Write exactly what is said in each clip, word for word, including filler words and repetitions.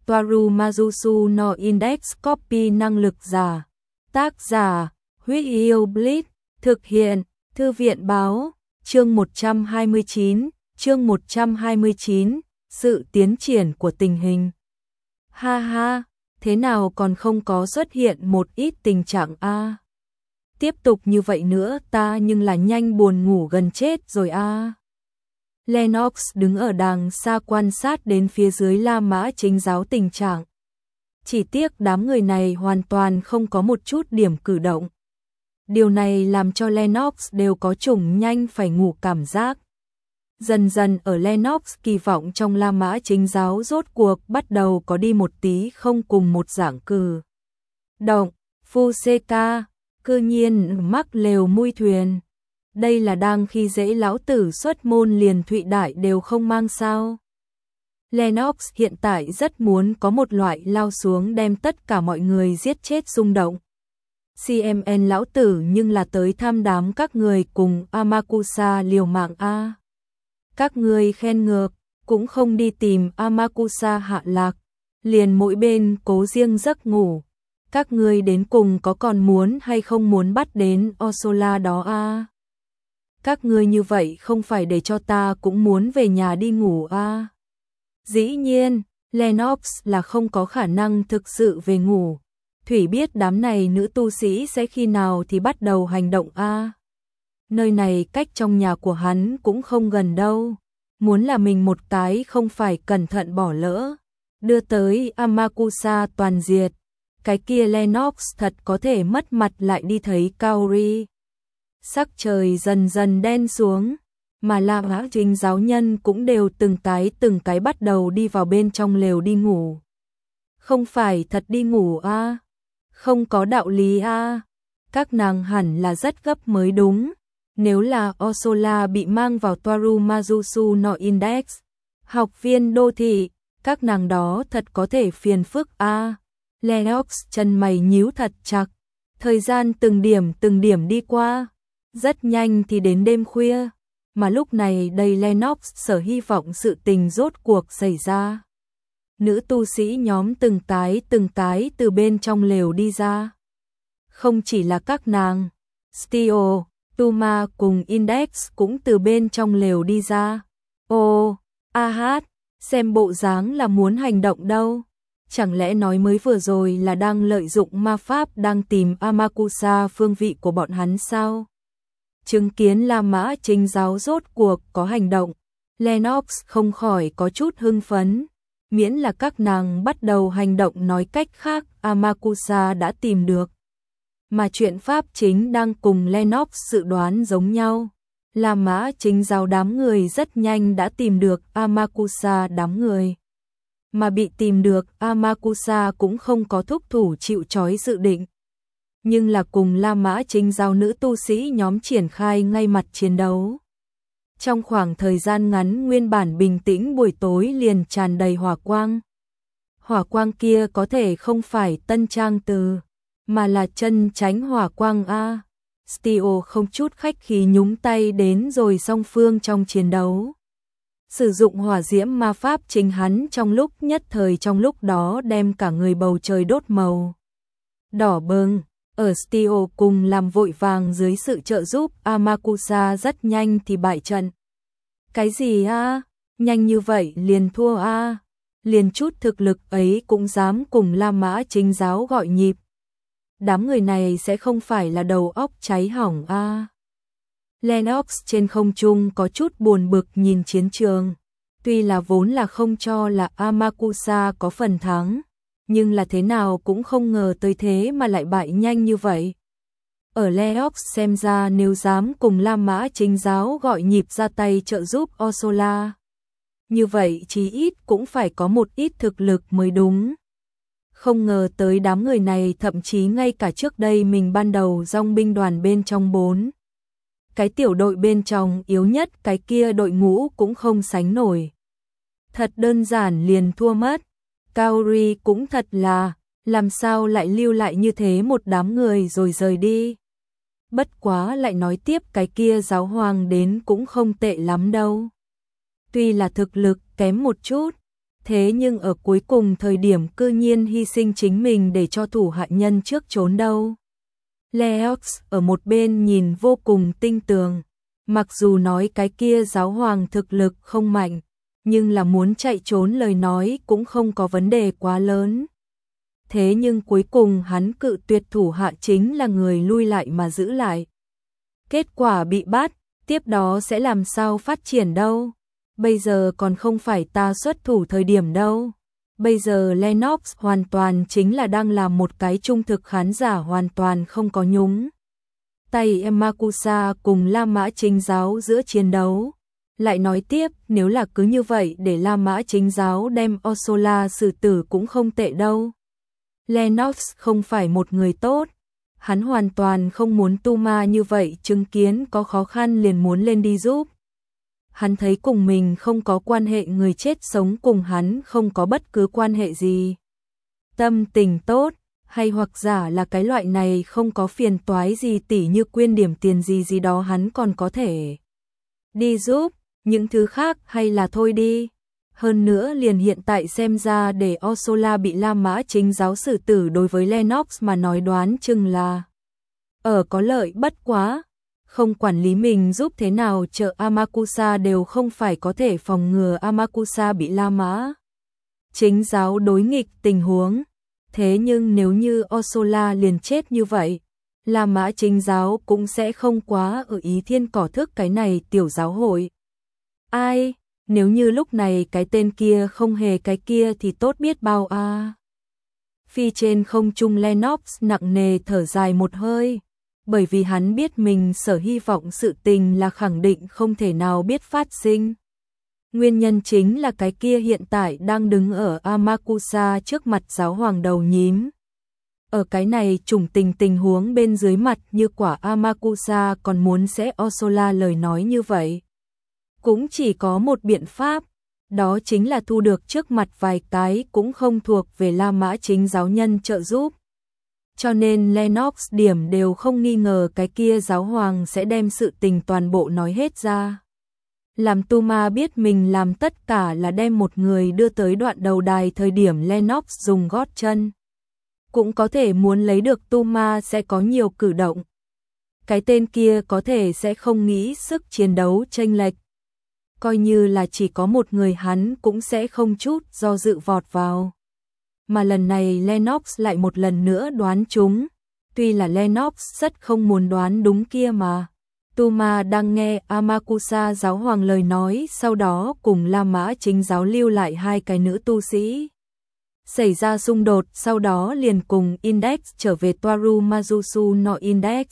Toaru Mazusu no Index Copy năng lực giả. Tác giả, Huyết Yêu Blitz, thực hiện, Thư viện báo, chương một trăm hai mươi chín, chương một trăm hai mươi chín, sự tiến triển của tình hình. Ha ha, thế nào còn không có xuất hiện một ít tình trạng a? Tiếp tục như vậy nữa ta nhưng là nhanh buồn ngủ gần chết rồi a. Lennox đứng ở đằng xa quan sát đến phía dưới La Mã Chính giáo tình trạng. Chỉ tiếc đám người này hoàn toàn không có một chút điểm cử động. Điều này làm cho Lennox đều có chủng nhanh phải ngủ cảm giác. Dần dần ở Lennox kỳ vọng trong La Mã Chính giáo rốt cuộc bắt đầu có đi một tí không cùng một dạng cử động. Fuseka, cư nhiên mắc lều mui thuyền. Đây là đang khi dễ lão tử xuất môn liền Thụy Đại đều không mang sao. Lennox hiện tại rất muốn có một loại lao xuống đem tất cả mọi người giết chết xung động. xê em en lão tử nhưng là tới tham đám các người cùng Amakusa liều mạng a. Các người khen ngược, cũng không đi tìm Amakusa hạ lạc, liền mỗi bên cố riêng giấc ngủ. Các người đến cùng có còn muốn hay không muốn bắt đến Osola đó a? Các người như vậy không phải để cho ta cũng muốn về nhà đi ngủ a? Dĩ nhiên, Lennox là không có khả năng thực sự về ngủ. Thủy biết đám này nữ tu sĩ sẽ khi nào thì bắt đầu hành động a. Nơi này cách trong nhà của hắn cũng không gần đâu. Muốn là mình một cái không phải cẩn thận bỏ lỡ. Đưa tới Amakusa toàn diệt. Cái kia Lennox thật có thể mất mặt lại đi thấy Kaori. Sắc trời dần dần đen xuống. Mà La Mã Chính giáo nhân cũng đều từng cái từng cái bắt đầu đi vào bên trong lều đi ngủ. Không phải thật đi ngủ a, không có đạo lý a. Các nàng hẳn là rất gấp mới đúng. Nếu là Osola bị mang vào Toaru Mazusu no Index, học viên đô thị, các nàng đó thật có thể phiền phức a. Lennox chân mày nhíu thật chặt. Thời gian từng điểm từng điểm đi qua, rất nhanh thì đến đêm khuya. Mà lúc này đây Lennox sở hy vọng sự tình rốt cuộc xảy ra. Nữ tu sĩ nhóm từng cái từng cái từ bên trong lều đi ra. Không chỉ là các nàng, Stio, Tuma cùng Index cũng từ bên trong lều đi ra. Ô, a hát, xem bộ dáng là muốn hành động đâu. Chẳng lẽ nói mới vừa rồi là đang lợi dụng ma pháp đang tìm Amakusa phương vị của bọn hắn sao? Chứng kiến La Mã Chính giáo rốt cuộc có hành động, Lennox không khỏi có chút hưng phấn. Miễn là các nàng bắt đầu hành động, nói cách khác Amakusa đã tìm được. Mà chuyện pháp chính đang cùng Lennox dự đoán giống nhau. La Mã Chính giáo đám người rất nhanh đã tìm được Amakusa đám người. Mà bị tìm được Amakusa cũng không có thúc thủ chịu trói dự định. Nhưng là cùng La Mã Chính giáo nữ tu sĩ nhóm triển khai ngay mặt chiến đấu. Trong khoảng thời gian ngắn nguyên bản bình tĩnh buổi tối liền tràn đầy hỏa quang. Hỏa quang kia có thể không phải tân trang từ, mà là chân chánh hỏa quang a. Stio không chút khách khí nhúng tay đến rồi song phương trong chiến đấu. Sử dụng hỏa diễm ma pháp chính hắn trong lúc nhất thời trong lúc đó đem cả người bầu trời đốt màu đỏ bừng. Ở Stio cùng làm vội vàng dưới sự trợ giúp Amakusa rất nhanh thì bại trận. Cái gì a? Nhanh như vậy liền thua a? Liền chút thực lực ấy cũng dám cùng La Mã Chính giáo gọi nhịp. Đám người này sẽ không phải là đầu óc cháy hỏng a? Lennox trên không trung có chút buồn bực nhìn chiến trường. Tuy là vốn là không cho là Amakusa có phần thắng, nhưng là thế nào cũng không ngờ tới thế mà lại bại nhanh như vậy. Ở Lennox xem ra nếu dám cùng La Mã Chính giáo gọi nhịp ra tay trợ giúp Osola, như vậy chí ít cũng phải có một ít thực lực mới đúng. Không ngờ tới đám người này thậm chí ngay cả trước đây mình ban đầu dòng binh đoàn bên trong bốn cái tiểu đội bên trong yếu nhất cái kia đội ngũ cũng không sánh nổi. Thật đơn giản liền thua mất. Kaori cũng thật là, làm sao lại lưu lại như thế một đám người rồi rời đi. Bất quá lại nói tiếp cái kia giáo hoàng đến cũng không tệ lắm đâu. Tuy là thực lực kém một chút, Thế nhưng ở cuối cùng thời điểm cư nhiên hy sinh chính mình để cho thủ hạ nhân trước trốn đâu. Leox ở một bên nhìn vô cùng tinh tường, mặc dù nói cái kia giáo hoàng thực lực không mạnh, nhưng là muốn chạy trốn lời nói cũng không có vấn đề quá lớn. Thế nhưng cuối cùng hắn cự tuyệt thủ hạ chính là người lui lại mà giữ lại. Kết quả bị bắt, tiếp đó sẽ làm sao phát triển đâu. Bây giờ còn không phải ta xuất thủ thời điểm đâu. Bây giờ Lennox hoàn toàn chính là đang làm một cái trung thực khán giả hoàn toàn không có nhúng tay Amakusa cùng La Mã Chính Giáo giữa chiến đấu. Lại nói tiếp, nếu là cứ như vậy để La Mã Chính Giáo đem Orsola xử tử cũng không tệ đâu. Lennox không phải một người tốt. Hắn hoàn toàn không muốn Tuma như vậy chứng kiến có khó khăn liền muốn lên đi giúp. Hắn thấy cùng mình không có quan hệ người chết sống cùng hắn không có bất cứ quan hệ gì. Tâm tình tốt, hay hoặc giả là cái loại này không có phiền toái gì tỉ như quyên điểm tiền gì gì đó hắn còn có thể đi giúp, những thứ khác hay là thôi đi. Hơn nữa liền hiện tại xem ra để Orsola bị La Mã Chính Giáo xử tử đối với Lennox mà nói đoán chừng là ở có lợi bất quá. Không quản lý mình giúp thế nào trợ Amakusa đều không phải có thể phòng ngừa Amakusa bị La Mã Chính Giáo đối nghịch tình huống. Thế nhưng nếu như Orsola liền chết như vậy, La Mã Chính Giáo cũng sẽ không quá ở ý thiên cỏ thức cái này tiểu giáo hội. Ai, nếu như lúc này cái tên kia không hề cái kia thì tốt biết bao a. À. Phi trên không trung Lennox nặng nề thở dài một hơi. Bởi vì hắn biết mình sở hy vọng sự tình là khẳng định không thể nào biết phát sinh. Nguyên nhân chính là cái kia hiện tại đang đứng ở Amakusa trước mặt giáo hoàng đầu nhím. Ở cái này trùng tình tình huống bên dưới mặt như quả Amakusa còn muốn sẽ Orsola lời nói như vậy. Cũng chỉ có một biện pháp, đó chính là thu được trước mặt vài cái cũng không thuộc về La Mã Chính Giáo nhân trợ giúp. Cho nên Lennox điểm đều không nghi ngờ cái kia giáo hoàng sẽ đem sự tình toàn bộ nói hết ra. Làm Tuma biết mình làm tất cả là đem một người đưa tới đoạn đầu đài thời điểm Lennox dùng gót chân. Cũng có thể muốn lấy được Tuma sẽ có nhiều cử động. Cái tên kia có thể sẽ không nghĩ sức chiến đấu chênh lệch. Coi như là chỉ có một người hắn cũng sẽ không chút do dự vọt vào. Mà lần này Lennox lại một lần nữa đoán trúng. Tuy là Lennox rất không muốn đoán đúng kia mà. Tuma đang nghe Amakusa giáo hoàng lời nói, sau đó cùng La Mã Chính Giáo lưu lại hai cái nữ tu sĩ. Xảy ra xung đột, sau đó liền cùng Index trở về Toaru Mazusu no Index.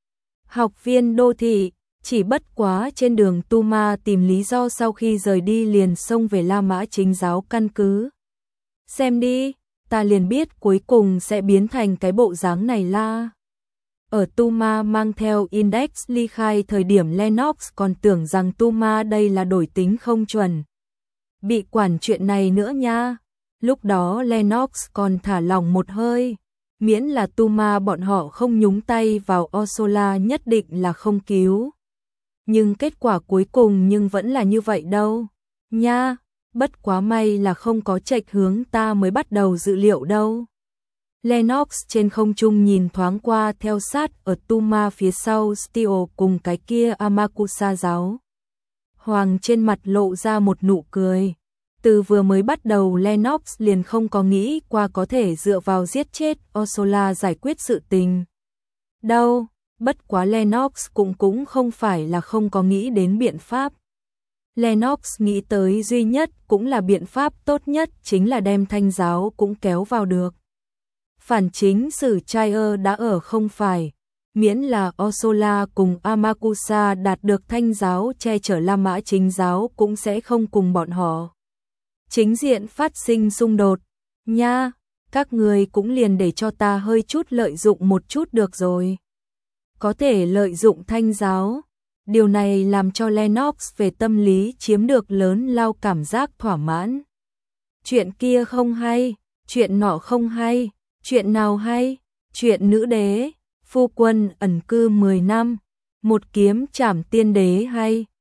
Học viên đô thị, chỉ bất quá trên đường Tuma tìm lý do sau khi rời đi liền xông về La Mã Chính Giáo căn cứ. Xem đi, ta liền biết cuối cùng sẽ biến thành cái bộ dáng này la. Ở Tuma mang theo Index ly khai thời điểm Lennox còn tưởng rằng Tuma đây là đổi tính không chuẩn. Bị quản chuyện này nữa nha. Lúc đó Lennox còn thả lỏng một hơi. Miễn là Tuma bọn họ không nhúng tay vào Orsola nhất định là không cứu. Nhưng kết quả cuối cùng nhưng vẫn là như vậy đâu. Nha, bất quá may là không có chệch hướng ta mới bắt đầu dự liệu đâu. Lennox trên không trung nhìn thoáng qua theo sát ở Tuma phía sau Steel cùng cái kia Amakusa giáo hoàng trên mặt lộ ra một nụ cười. Từ vừa mới bắt đầu Lennox liền không có nghĩ qua có thể dựa vào giết chết Orsola giải quyết sự tình. Đâu, bất quá Lennox cũng cũng không phải là không có nghĩ đến biện pháp. Lennox nghĩ tới duy nhất cũng là biện pháp tốt nhất chính là đem Thanh giáo cũng kéo vào được. Phản chính sử Chire đã ở không phải, miễn là Orsola cùng Amakusa đạt được Thanh giáo che chở La Mã Chính Giáo cũng sẽ không cùng bọn họ chính diện phát sinh xung đột. Nha, các người cũng liền để cho ta hơi chút lợi dụng một chút được rồi. Có thể lợi dụng Thanh giáo. Điều này làm cho Lennox về tâm lý chiếm được lớn lao cảm giác thỏa mãn. Chuyện kia không hay, chuyện nọ không hay, chuyện nào hay, chuyện nữ đế, phu quân ẩn cư mười năm, một kiếm trảm tiên đế hay.